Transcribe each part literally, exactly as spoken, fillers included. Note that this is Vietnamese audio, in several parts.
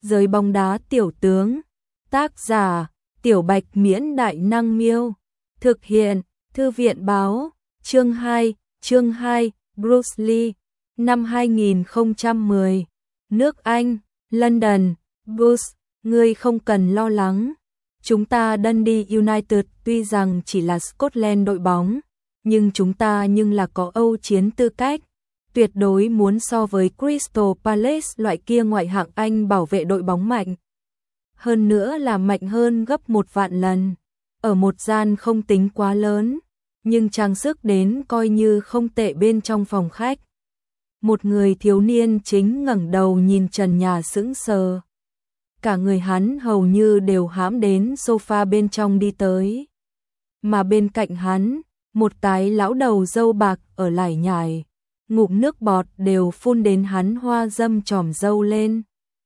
Giới bóng đá tiểu tướng. Tác giả, Tiểu Bạch Miễn Đại Năng Miêu. Thực hiện, Thư viện Báo. Chương hai, chương hai, Bruce Lee. Năm hai nghìn không trăm mười. Nước Anh, London. Bruce, ngươi không cần lo lắng. Chúng ta Dundee United tuy rằng chỉ là Scotland đội bóng, nhưng chúng ta nhưng là có Âu chiến tư cách. Tuyệt đối muốn so với Crystal Palace loại kia ngoại hạng Anh bảo vệ đội bóng mạnh. Hơn nữa là mạnh hơn gấp một vạn lần. Ở một gian không tính quá lớn, nhưng trang sức đến coi như không tệ bên trong phòng khách. Một người thiếu niên chính ngẩng đầu nhìn trần nhà sững sờ. Cả người hắn hầu như đều hãm đến sofa bên trong đi tới. Mà bên cạnh hắn, một cái lão đầu râu bạc ở lải nhải, ngụm nước bọt đều phun đến hắn hoa dâm tròm râu lên.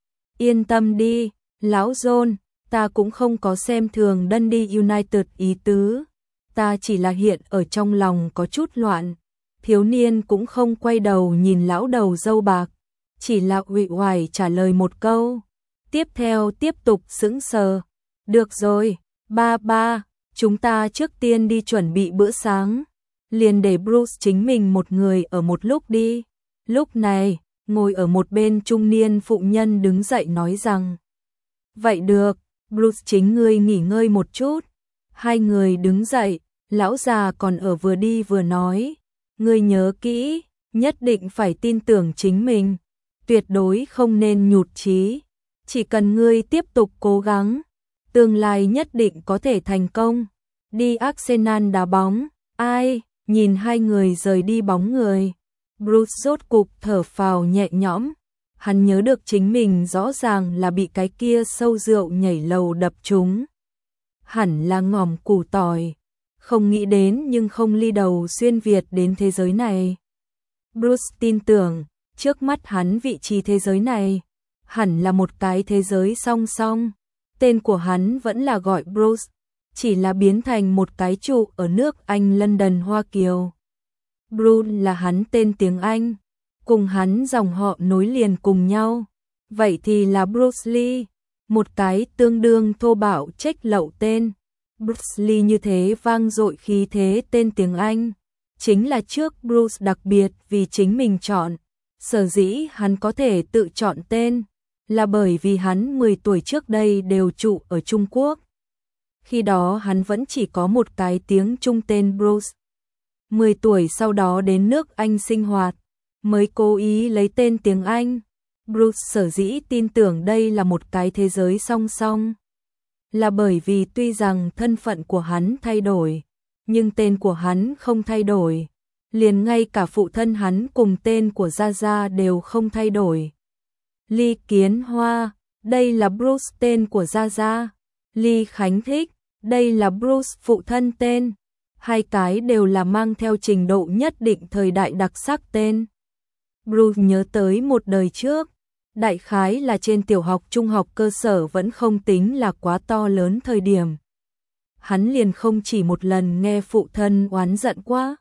Yên tâm đi, lão John, ta cũng không có xem thường Dundee United ý tứ. Ta chỉ là hiện ở trong lòng có chút loạn. Thiếu niên cũng không quay đầu nhìn lão đầu râu bạc, chỉ là uể oải trả lời một câu. Tiếp theo tiếp tục sững sờ. Được rồi, ba ba, chúng ta trước tiên đi chuẩn bị bữa sáng. Liền để Bruce chính mình một người ở một lúc đi. Lúc này, ngồi ở một bên trung niên phụ nhân đứng dậy nói rằng. Vậy được, Bruce chính ngươi nghỉ ngơi một chút. Hai người đứng dậy, lão già còn ở vừa đi vừa nói. Ngươi nhớ kỹ, nhất định phải tin tưởng chính mình. Tuyệt đối không nên nhụt chí. Chỉ cần ngươi tiếp tục cố gắng, tương lai nhất định có thể thành công. Đi Arsenal đá bóng, ai, nhìn hai người rời đi bóng người. Bruce rốt cục thở phào nhẹ nhõm. Hắn nhớ được chính mình rõ ràng là bị cái kia sâu rượu nhảy lầu đập trúng. Hẳn là ngòm củ tỏi. Không nghĩ đến nhưng không ly đầu xuyên Việt đến thế giới này. Bruce tin tưởng, trước mắt hắn vị trí thế giới này hẳn là một cái thế giới song song. Tên của hắn vẫn là gọi Bruce, chỉ là biến thành một cái trụ ở nước Anh London Hoa Kiều. Bruce là hắn tên tiếng Anh, cùng hắn dòng họ nối liền cùng nhau. Vậy thì là Bruce Lee, một cái tương đương thô bạo trách lậu tên. Bruce Lee như thế vang dội khí thế tên tiếng Anh, chính là trước Bruce đặc biệt vì chính mình chọn. Sở dĩ hắn có thể tự chọn tên, là bởi vì hắn mười tuổi trước đây đều trụ ở Trung Quốc. Khi đó hắn vẫn chỉ có một cái tiếng Trung tên Bruce. mười tuổi sau đó đến nước Anh sinh hoạt, mới cố ý lấy tên tiếng Anh. Bruce sở dĩ tin tưởng đây là một cái thế giới song song, là bởi vì tuy rằng thân phận của hắn thay đổi, nhưng tên của hắn không thay đổi. Liền ngay cả phụ thân hắn cùng tên của Gia Gia đều không thay đổi. Ly Kiến Hoa, đây là Bruce tên của Gia Gia. Ly Khánh Thích, đây là Bruce phụ thân tên. Hai cái đều là mang theo trình độ nhất định thời đại đặc sắc tên. Bruce nhớ tới một đời trước, đại khái là trên tiểu học trung học cơ sở vẫn không tính là quá to lớn thời điểm. Hắn liền không chỉ một lần nghe phụ thân oán giận quá.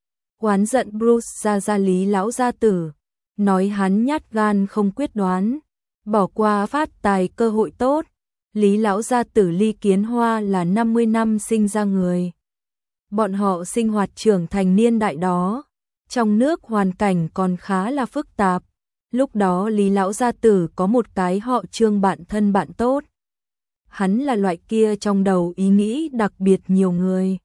Oán giận Bruce ra ra Lý lão gia tử, nói hắn nhát gan không quyết đoán, bỏ qua phát tài cơ hội tốt. Lý lão gia tử Ly Kiến Hoa là năm mươi năm sinh ra người. Bọn họ sinh hoạt trưởng thành niên đại đó, trong nước hoàn cảnh còn khá là phức tạp. Lúc đó Lý lão gia tử có một cái họ Trương bạn thân bạn tốt. Hắn là loại kia trong đầu ý nghĩ đặc biệt nhiều người.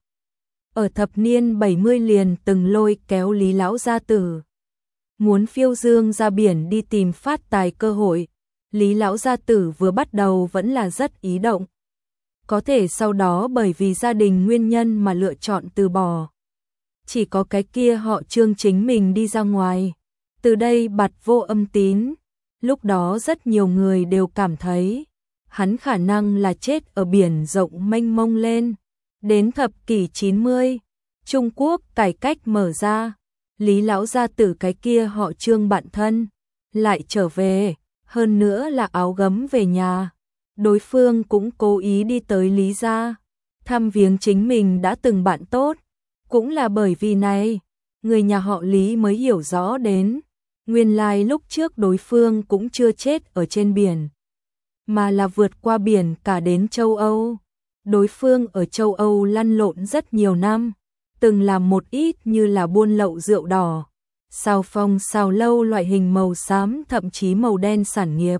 Ở thập niên bảy mươi liền từng lôi kéo Lý lão gia tử, muốn phiêu dương ra biển đi tìm phát tài cơ hội. Lý lão gia tử vừa bắt đầu vẫn là rất ý động, có thể sau đó bởi vì gia đình nguyên nhân mà lựa chọn từ bỏ. Chỉ có cái kia họ Trương chính mình đi ra ngoài, từ đây bặt vô âm tín. Lúc đó rất nhiều người đều cảm thấy hắn khả năng là chết ở biển rộng mênh mông lên. Đến thập kỷ chín mươi, Trung Quốc cải cách mở ra, Lý lão gia tử cái kia họ Trương bạn thân lại trở về, hơn nữa là áo gấm về nhà. Đối phương cũng cố ý đi tới Lý gia, thăm viếng chính mình đã từng bạn tốt. Cũng là bởi vì này, người nhà họ Lý mới hiểu rõ đến, nguyên lai lúc trước đối phương cũng chưa chết ở trên biển. mà là vượt qua biển cả đến châu Âu. Đối phương ở châu Âu lăn lộn rất nhiều năm, từng làm một ít như là buôn lậu rượu đỏ, xào phong xào lâu loại hình màu xám thậm chí màu đen sản nghiệp.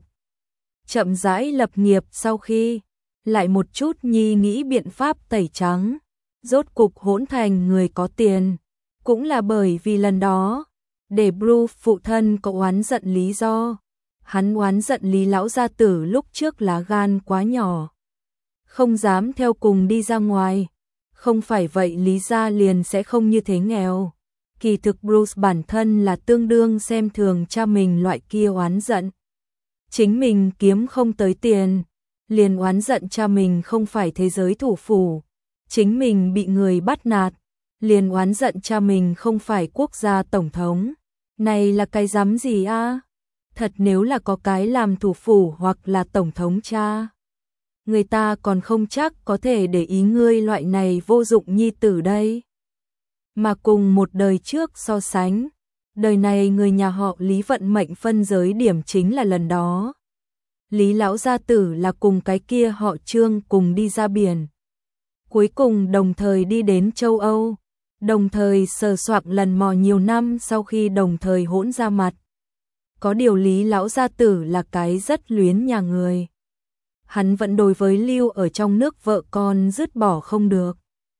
Chậm rãi lập nghiệp sau khi lại một chút nhi nghĩ biện pháp tẩy trắng, rốt cục hỗn thành người có tiền, cũng là bởi vì lần đó, để Bruce phụ thân có oán giận lý do. Hắn oán giận Lý lão gia tử lúc trước lá gan quá nhỏ, không dám theo cùng đi ra ngoài, không phải vậy Lý gia liền sẽ không như thế nghèo. Kỳ thực Bruce bản thân là tương đương xem thường cha mình loại kia oán giận. Chính mình kiếm không tới tiền, liền oán giận cha mình không phải thế giới thủ phủ. Chính mình bị người bắt nạt, liền oán giận cha mình không phải quốc gia tổng thống. Này là cái dám gì a? Thật nếu là có cái làm thủ phủ hoặc là tổng thống cha, người ta còn không chắc có thể để ý ngươi loại này vô dụng nhi tử đây. Mà cùng một đời trước so sánh, đời này người nhà họ Lý vận mệnh phân giới điểm chính là lần đó. Lý lão gia tử là cùng cái kia họ Trương cùng đi ra biển. Cuối cùng đồng thời đi đến châu Âu, đồng thời sờ soạng lần mò nhiều năm sau khi đồng thời hỗn ra mặt. Có điều Lý lão gia tử là cái rất luyến nhà người. Hắn vẫn đối với lưu ở trong nước vợ con dứt bỏ không được.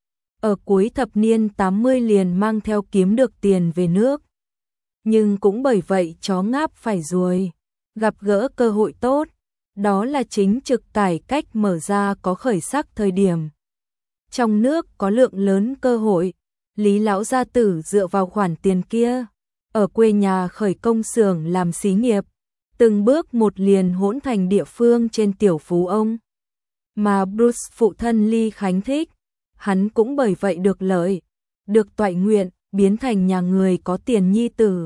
Ở cuối thập niên tám mươi liền mang theo kiếm được tiền về nước. Nhưng cũng bởi vậy chó ngáp phải ruồi, gặp gỡ cơ hội tốt, đó là chính trực cải cách mở ra có khởi sắc thời điểm. Trong nước có lượng lớn cơ hội, Lý lão gia tử dựa vào khoản tiền kia, ở quê nhà khởi công xưởng làm xí nghiệp, từng bước một liền hỗn thành địa phương trên tiểu phú ông. Mà Bruce phụ thân Lý Khánh thích, hắn cũng bởi vậy được lợi, được toại nguyện, biến thành nhà người có tiền nhi tử.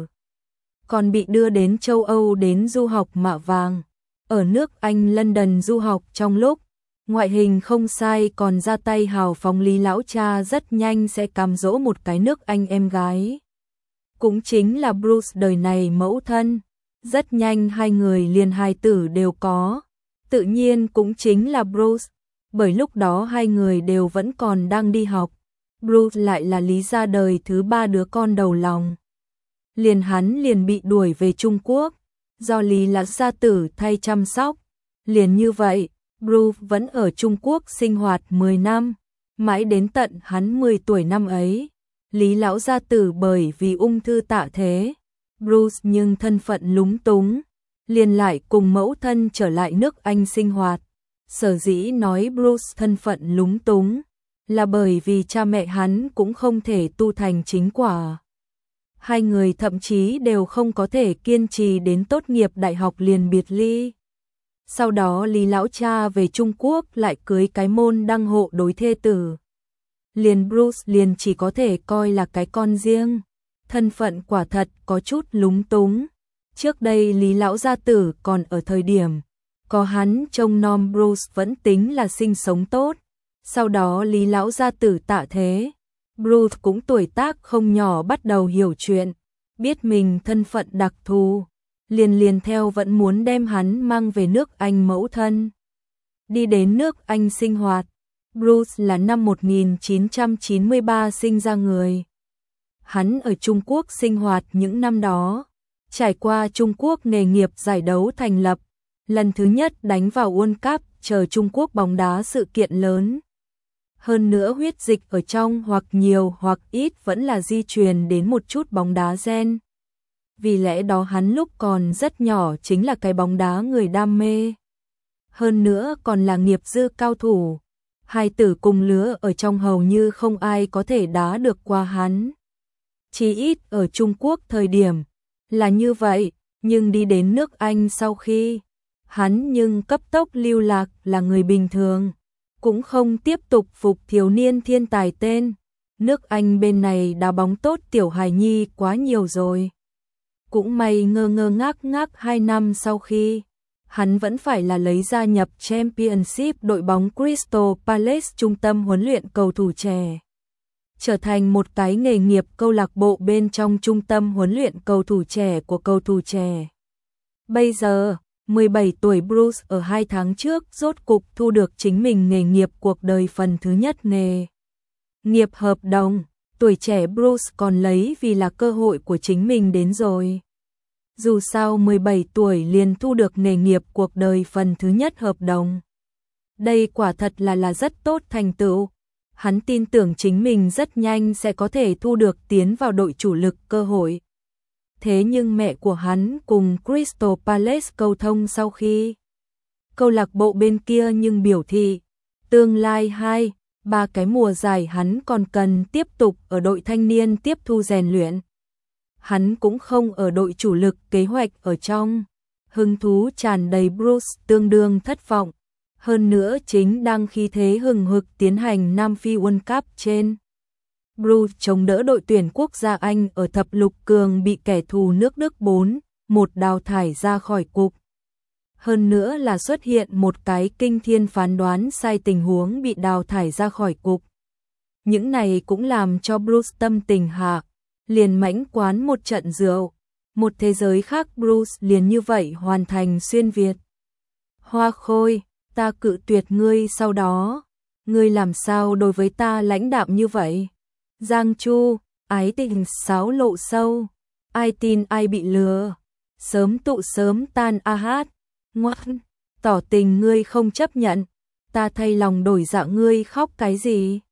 Còn bị đưa đến châu Âu đến du học mạ vàng, ở nước Anh London du học trong lúc, ngoại hình không sai còn ra tay hào phóng Lý lão cha rất nhanh sẽ cám dỗ một cái nước Anh em gái. Cũng chính là Bruce đời này mẫu thân, rất nhanh hai người liền hài tử đều có, tự nhiên cũng chính là Bruce, bởi lúc đó hai người đều vẫn còn đang đi học. Bruce lại là Lý gia đời thứ ba đứa con đầu lòng. Liền hắn liền bị đuổi về Trung Quốc, do Lý lão gia tử thay chăm sóc. Liền như vậy, Bruce vẫn ở Trung Quốc sinh hoạt mười năm, mãi đến tận hắn mười tuổi năm ấy. Lý lão gia tử bởi vì ung thư tạ thế, Bruce nhưng thân phận lúng túng, liền lại cùng mẫu thân trở lại nước Anh sinh hoạt. Sở dĩ nói Bruce thân phận lúng túng, là bởi vì cha mẹ hắn cũng không thể tu thành chính quả. Hai người thậm chí đều không có thể kiên trì đến tốt nghiệp đại học liền biệt ly. Sau đó Lý lão cha về Trung Quốc lại cưới cái môn đăng hộ đối thê tử. Liền Bruce liền chỉ có thể coi là cái con riêng, thân phận quả thật có chút lúng túng. Trước đây Lý lão gia tử còn ở thời điểm, có hắn trông nom Bruce vẫn tính là sinh sống tốt. Sau đó Lý lão gia tử tạ thế, Bruce cũng tuổi tác không nhỏ bắt đầu hiểu chuyện, biết mình thân phận đặc thù, liền liền theo vẫn muốn đem hắn mang về nước Anh mẫu thân. Đi đến nước Anh sinh hoạt, Bruce là năm một nghìn chín trăm chín mươi ba sinh ra người. Hắn ở Trung Quốc sinh hoạt những năm đó, trải qua Trung Quốc nghề nghiệp giải đấu thành lập, lần thứ nhất đánh vào World Cup chờ Trung Quốc bóng đá sự kiện lớn. Hơn nữa huyết dịch ở trong hoặc nhiều hoặc ít vẫn là di truyền đến một chút bóng đá gen. Vì lẽ đó hắn lúc còn rất nhỏ chính là cái bóng đá người đam mê. Hơn nữa còn là nghiệp dư cao thủ. Hai tử cùng lứa ở trong hầu như không ai có thể đá được qua hắn. Chỉ ít ở Trung Quốc thời điểm là như vậy, nhưng đi đến nước Anh sau khi hắn nhưng cấp tốc lưu lạc là người bình thường, cũng không tiếp tục phục thiếu niên thiên tài tên. Nước Anh bên này đá bóng tốt tiểu hài nhi quá nhiều rồi. Cũng may ngơ ngơ ngác ngác hai năm sau khi, hắn vẫn phải là lấy gia nhập Championship đội bóng Crystal Palace trung tâm huấn luyện cầu thủ trẻ. Trở thành một cái nghề nghiệp câu lạc bộ bên trong trung tâm huấn luyện cầu thủ trẻ của cầu thủ trẻ. Bây giờ, mười bảy tuổi Bruce ở hai tháng trước rốt cục thu được chính mình nghề nghiệp cuộc đời phần thứ nhất nghề nghiệp hợp đồng. Tuổi trẻ Bruce còn lấy vì là cơ hội của chính mình đến rồi. Dù sao mười bảy tuổi liền thu được nghề nghiệp cuộc đời phần thứ nhất hợp đồng. Đây quả thật là là rất tốt thành tựu. Hắn tin tưởng chính mình rất nhanh sẽ có thể thu được tiến vào đội chủ lực cơ hội. Thế nhưng mẹ của hắn cùng Crystal Palace câu thông sau khi câu lạc bộ bên kia nhưng biểu thị tương lai hai, ba cái mùa giải hắn còn cần tiếp tục ở đội thanh niên tiếp thu rèn luyện. Hắn cũng không ở đội chủ lực kế hoạch ở trong. Hứng thú tràn đầy Bruce tương đương thất vọng. Hơn nữa chính đang khi thế hừng hực tiến hành Nam Phi World Cup trên. Bruce chống đỡ đội tuyển quốc gia Anh ở thập lục cường bị kẻ thù nước Đức bốn một đào thải ra khỏi cục. Hơn nữa là xuất hiện một cái kinh thiên phán đoán sai tình huống bị đào thải ra khỏi cục. Những này cũng làm cho Bruce tâm tình hạ, liền mãnh quán một trận rượu. Một thế giới khác Bruce liền như vậy hoàn thành xuyên Việt. Hoa Khôi, ta cự tuyệt ngươi sau đó. Ngươi làm sao đối với ta lãnh đạm như vậy? Giang Chu, ái tình sáo lộ sâu. Ai tin ai bị lừa. Sớm tụ sớm tan a hát. Ngoan, tỏ tình ngươi không chấp nhận. Ta thay lòng đổi dạ ngươi khóc cái gì?